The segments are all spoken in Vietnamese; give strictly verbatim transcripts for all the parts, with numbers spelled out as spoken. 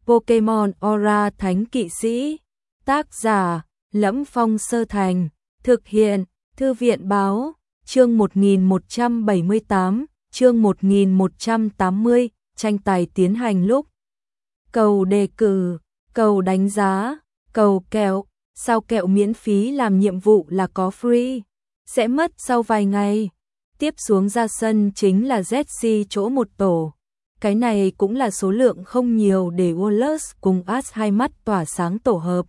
Pokemon Aura Thánh Kỵ Sĩ. Tác giả: Lẫm Phong Sơ Thành. Thực hiện: Thư viện báo. Chương một nghìn một trăm bảy mươi tám, chương một nghìn một trăm tám mươi, tranh tài tiến hành lúc. Cầu đề cử, cầu đánh giá, cầu kẹo, sao kẹo miễn phí làm nhiệm vụ là có free, sẽ mất sau vài ngày. Tiếp xuống ra sân chính là Z C chỗ một tổ. Cái này cũng là số lượng không nhiều để Wallace cùng Ash hai mắt tỏa sáng tổ hợp.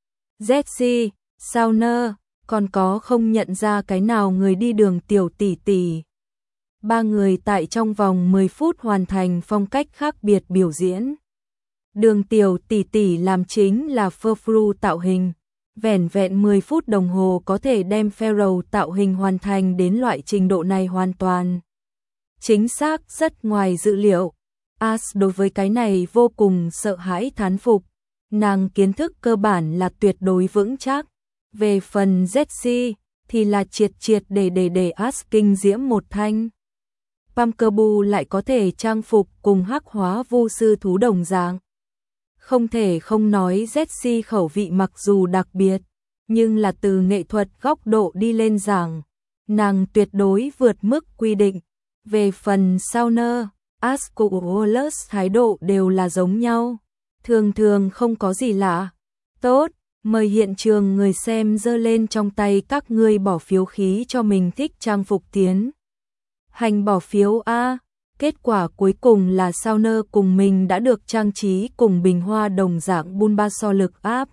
Z C, Sauner, còn có không nhận ra cái nào người đi đường tiểu tỷ tỷ. Ba người tại trong vòng mười phút hoàn thành phong cách khác biệt biểu diễn. Đường tiểu tỷ tỷ làm chính là Furfru tạo hình. Vẻn vẹn mười phút đồng hồ có thể đem Feral tạo hình hoàn thành đến loại trình độ này hoàn toàn. Chính xác rất ngoài dự liệu. Ash đối với cái này vô cùng sợ hãi thán phục. Nàng kiến thức cơ bản là tuyệt đối vững chắc. Về phần Z C thì là triệt triệt để để để Ash kinh diễm một thanh. Pumpkaboo lại có thể trang phục cùng hắc hóa vô sư thú đồng dạng. Không thể không nói Z C khẩu vị mặc dù đặc biệt, nhưng là từ nghệ thuật góc độ đi lên giảng, nàng tuyệt đối vượt mức quy định. Về phần Sauner, Ash cùng Wallace thái độ đều là giống nhau, thường thường không có gì lạ. Tốt, mời hiện trường người xem giơ lên trong tay các ngươi bỏ phiếu khí cho mình thích trang phục tiến hành bỏ phiếu A. Kết quả cuối cùng là Sauner cùng mình đã được trang trí cùng bình hoa đồng dạng Bulbasaur lực áp.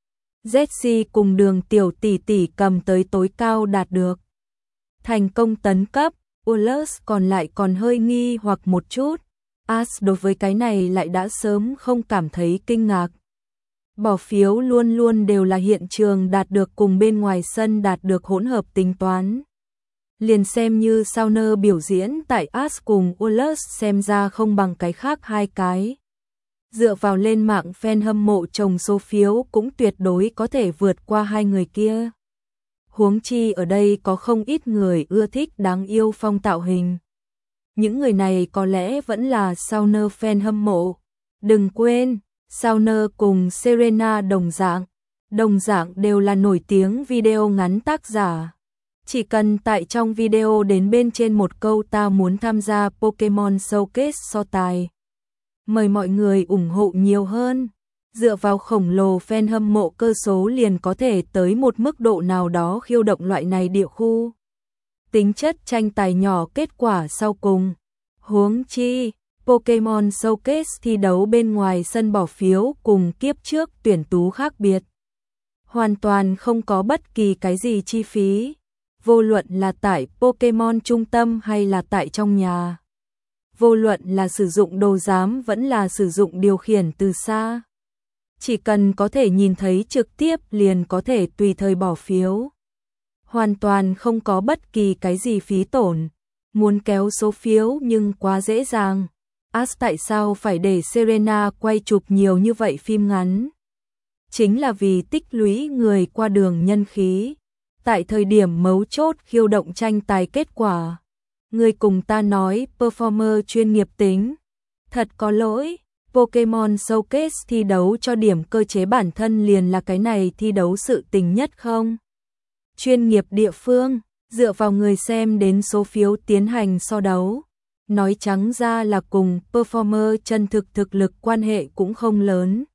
Z C cùng đường tiểu tỷ tỷ cầm tới tối cao đạt được. Thành công tấn cấp, Wallace còn lại còn hơi nghi hoặc một chút. Ash đối với cái này lại đã sớm không cảm thấy kinh ngạc. Bỏ phiếu luôn luôn đều là hiện trường đạt được cùng bên ngoài sân đạt được hỗn hợp tính toán. Liền xem như Sauner biểu diễn tại Ash cùng Wallace xem ra không bằng cái khác hai cái. Dựa vào lên mạng fan hâm mộ chồng số phiếu cũng tuyệt đối có thể vượt qua hai người kia. Huống chi ở đây có không ít người ưa thích đáng yêu phong tạo hình. Những người này có lẽ vẫn là Sauner fan hâm mộ. Đừng quên, Sauner cùng Serena đồng dạng, đồng dạng đều là nổi tiếng video ngắn tác giả. Chỉ cần tại trong video đến bên trên một câu ta muốn tham gia Pokemon Showcase so tài. Mời mọi người ủng hộ nhiều hơn. Dựa vào khổng lồ fan hâm mộ cơ số liền có thể tới một mức độ nào đó khiêu động loại này địa khu. Tính chất tranh tài nhỏ kết quả sau cùng. Huống chi, Pokemon Showcase thi đấu bên ngoài sân bỏ phiếu cùng kiếp trước tuyển tú khác biệt. Hoàn toàn không có bất kỳ cái gì chi phí. Vô luận là tại Pokemon trung tâm hay là tại trong nhà. Vô luận là sử dụng đồ giám vẫn là sử dụng điều khiển từ xa. Chỉ cần có thể nhìn thấy trực tiếp liền có thể tùy thời bỏ phiếu. Hoàn toàn không có bất kỳ cái gì phí tổn. Muốn kéo số phiếu nhưng quá dễ dàng. Ash tại sao phải để Serena quay chụp nhiều như vậy phim ngắn? Chính là vì tích lũy người qua đường nhân khí. Tại thời điểm mấu chốt khiêu động tranh tài kết quả. Người cùng ta nói performer chuyên nghiệp tính. Thật có lỗi, Pokemon Showcase thi đấu cho điểm cơ chế bản thân liền là cái này thi đấu sự tình nhất không? Chuyên nghiệp địa phương, dựa vào người xem đến số phiếu tiến hành so đấu. Nói trắng ra là cùng performer chân thực thực lực quan hệ cũng không lớn.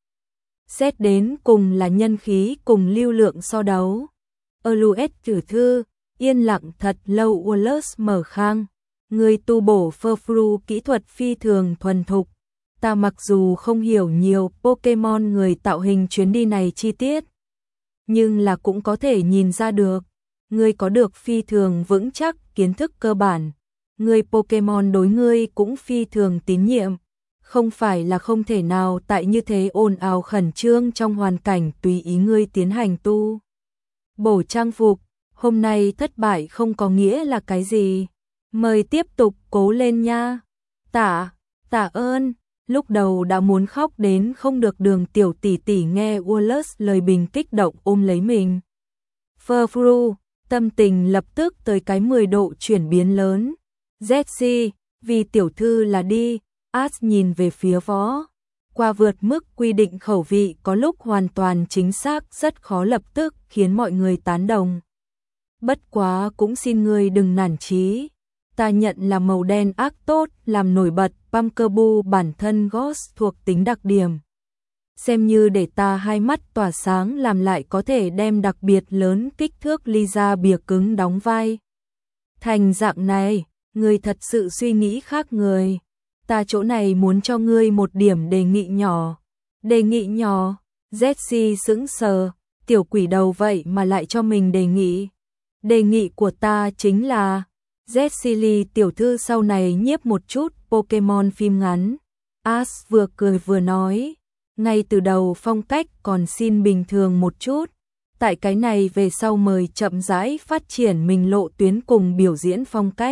Xét đến cùng là nhân khí cùng lưu lượng so đấu. Aluet thử thư, yên lặng thật lâu Wallace mở khang. Người tu bổ Furfru kỹ thuật phi thường thuần thục. Ta mặc dù không hiểu nhiều Pokemon người tạo hình chuyến đi này chi tiết. Nhưng là cũng có thể nhìn ra được. Người có được phi thường vững chắc kiến thức cơ bản. Người Pokemon đối ngươi cũng phi thường tín nhiệm. Không phải là không thể nào tại như thế ồn ào khẩn trương trong hoàn cảnh tùy ý ngươi tiến hành tu bổ trang phục. Hôm nay thất bại không có nghĩa là cái gì. Mời tiếp tục cố lên nha. Tạ, tạ ơn. Lúc đầu đã muốn khóc đến không được đường tiểu tỷ tỷ nghe Wallace lời bình kích động ôm lấy mình. Furfru, tâm tình lập tức tới cái mười độ chuyển biến lớn. Z C, vì tiểu thư là đi. Ash nhìn về phía võ qua vượt mức quy định khẩu vị có lúc hoàn toàn chính xác rất khó lập tức khiến mọi người tán đồng. Bất quá cũng xin ngươi đừng nản chí. Ta nhận là màu đen ác tốt làm nổi bật Pumpkerblue bản thân Ghost thuộc tính đặc điểm. Xem như để ta hai mắt tỏa sáng làm lại có thể đem đặc biệt lớn kích thước ly ra bìa cứng đóng vai. Thành dạng này, ngươi thật sự suy nghĩ khác người. Ta chỗ này muốn cho ngươi một điểm đề nghị nhỏ. Đề nghị nhỏ, Jessie sững sờ, tiểu quỷ đầu vậy mà lại cho mình đề nghị. Đề nghị của ta chính là, Jessie Lee tiểu thư sau này nhiếp một chút Pokemon phim ngắn. Ash vừa cười vừa nói, ngay từ đầu phong cách còn xin bình thường một chút. Tại cái này về sau mời chậm rãi phát triển mình lộ tuyến cùng biểu diễn phong cách.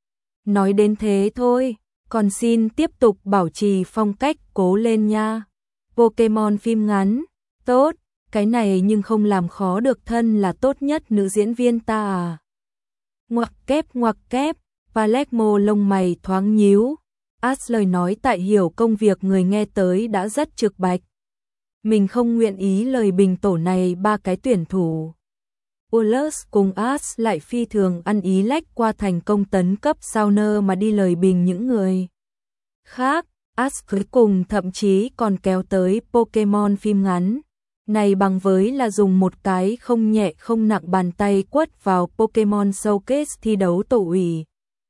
Nói đến thế thôi, còn xin tiếp tục bảo trì phong cách cố lên nha. Pokemon phim ngắn, tốt, cái này nhưng không làm khó được thân là tốt nhất nữ diễn viên ta à. Ngoặc kép ngoặc kép, Palermo lông mày thoáng nhíu. Ash lời nói tại hiểu công việc người nghe tới đã rất trực bạch. Mình không nguyện ý lời bình tổ này ba cái tuyển thủ. Wallace cùng Ash lại phi thường ăn ý lách qua thành công tấn cấp Sauner mà đi lời bình những người khác. Ash cuối cùng thậm chí còn kéo tới Pokemon phim ngắn. Này bằng với là dùng một cái không nhẹ không nặng bàn tay quất vào Pokemon Showcase thi đấu tổ ủy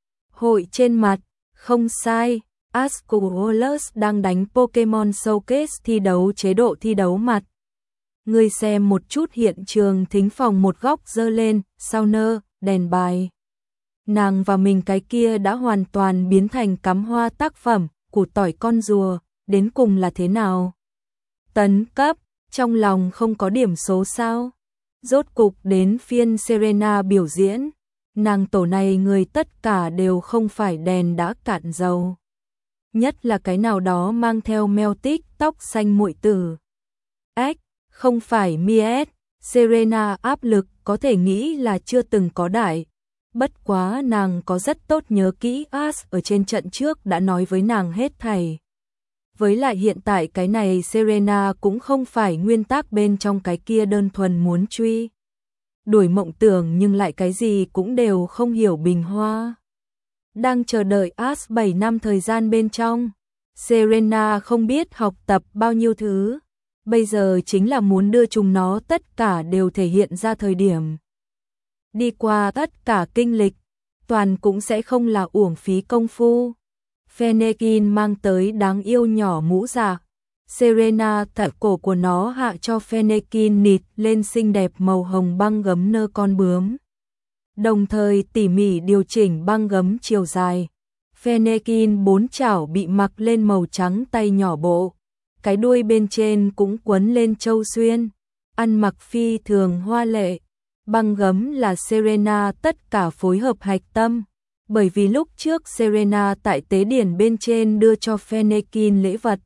hội trên mặt. Không sai, Ash cùng Wallace đang đánh Pokemon Showcase thi đấu chế độ thi đấu mặt. Người xem một chút hiện trường thính phòng một góc dơ lên, Sauner, đèn bài. Nàng và mình cái kia đã hoàn toàn biến thành cắm hoa tác phẩm, củ tỏi con rùa, đến cùng là thế nào? Tấn cấp, trong lòng không có điểm số sao? Rốt cục đến phiên Serena biểu diễn. Nàng tổ này người tất cả đều không phải đèn đã cạn dầu. Nhất là cái nào đó mang theo meo tích tóc xanh muội tử. Ếch, không phải Miet, Serena áp lực có thể nghĩ là chưa từng có đại. Bất quá nàng có rất tốt nhớ kỹ Ash ở trên trận trước đã nói với nàng hết thảy. Với lại hiện tại cái này Serena cũng không phải nguyên tắc bên trong cái kia đơn thuần muốn truy đuổi mộng tưởng nhưng lại cái gì cũng đều không hiểu bình hoa. Đang chờ đợi Ash bảy năm thời gian bên trong, Serena không biết học tập bao nhiêu thứ, bây giờ chính là muốn đưa chúng nó tất cả đều thể hiện ra thời điểm. Đi qua tất cả kinh lịch, toàn cũng sẽ không là uổng phí công phu. Fennekin mang tới đáng yêu nhỏ mũ dạ. Serena thả cổ của nó hạ cho Fennekin nịt lên xinh đẹp màu hồng băng gấm nơ con bướm. Đồng thời tỉ mỉ điều chỉnh băng gấm chiều dài. Fennekin bốn chảo bị mặc lên màu trắng tay nhỏ bộ. Cái đuôi bên trên cũng quấn lên châu xuyên. Ăn mặc phi thường hoa lệ. Băng gấm là Serena tất cả phối hợp hạch tâm. Bởi vì lúc trước Serena tại tế điển bên trên đưa cho Fennekin lễ vật,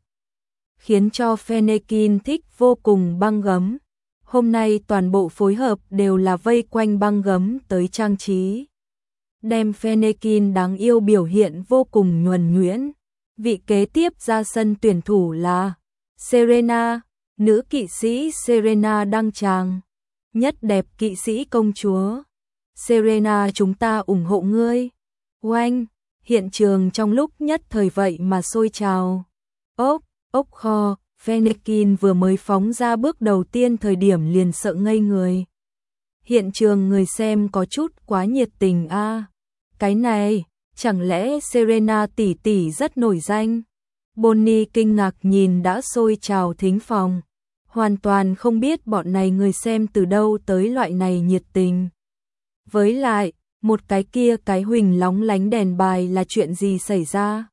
khiến cho Fennekin thích vô cùng băng gấm. Hôm nay toàn bộ phối hợp đều là vây quanh băng gấm tới trang trí. Đem Fennekin đáng yêu biểu hiện vô cùng nhuần nhuyễn. Vị kế tiếp ra sân tuyển thủ là Serena, nữ kỵ sĩ Serena đăng tràng. Nhất đẹp kỵ sĩ công chúa. Serena chúng ta ủng hộ ngươi. Oanh, hiện trường trong lúc nhất thời vậy mà sôi trào. Ốc, ốc kho, Fennekin vừa mới phóng ra bước đầu tiên thời điểm liền sợ ngây người. Hiện trường người xem có chút quá nhiệt tình a. À. Cái này, chẳng lẽ Serena tỷ tỷ rất nổi danh? Bonnie kinh ngạc nhìn đã sôi trào thính phòng. Hoàn toàn không biết bọn này người xem từ đâu tới loại này nhiệt tình. Với lại, một cái kia cái huỳnh lóng lánh đèn bài là chuyện gì xảy ra?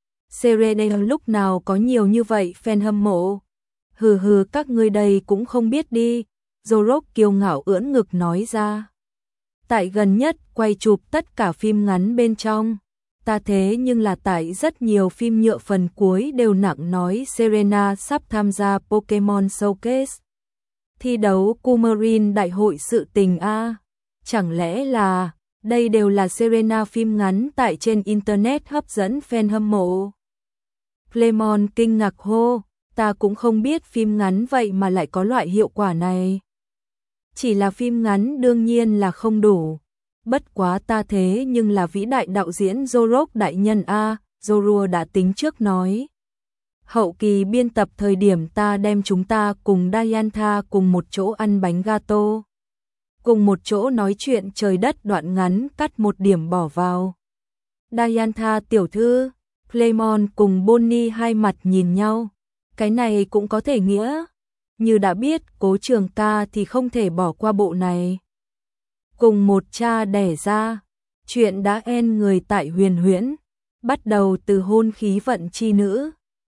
Serena lúc nào có nhiều như vậy fan hâm mộ? Hừ hừ các ngươi đây cũng không biết đi. Zorok kiêu ngạo ưỡn ngực nói ra. Tại gần nhất quay chụp tất cả phim ngắn bên trong. Ta thế nhưng là tại rất nhiều phim nhựa phần cuối đều nặng nói Serena sắp tham gia Pokemon Showcase. Thi đấu Coumarin đại hội sự tình A. Chẳng lẽ là đây đều là Serena phim ngắn tại trên Internet hấp dẫn fan hâm mộ? Clemon kinh ngạc hô, ta cũng không biết phim ngắn vậy mà lại có loại hiệu quả này. Chỉ là phim ngắn đương nhiên là không đủ. Bất quá ta thế nhưng là vĩ đại đạo diễn Jorok đại nhân a, Zorua đã tính trước nói. Hậu kỳ biên tập thời điểm ta đem chúng ta cùng Diantha cùng một chỗ ăn bánh gato. Cùng một chỗ nói chuyện trời đất đoạn ngắn cắt một điểm bỏ vào. Diantha tiểu thư, Clemon cùng Bonnie hai mặt nhìn nhau. Cái này cũng có thể nghĩa. Như đã biết Cố Trường ca thì không thể bỏ qua bộ này. Cùng một cha đẻ ra. Chuyện đã en người tại huyền huyễn. Bắt đầu từ hôn khí vận chi nữ.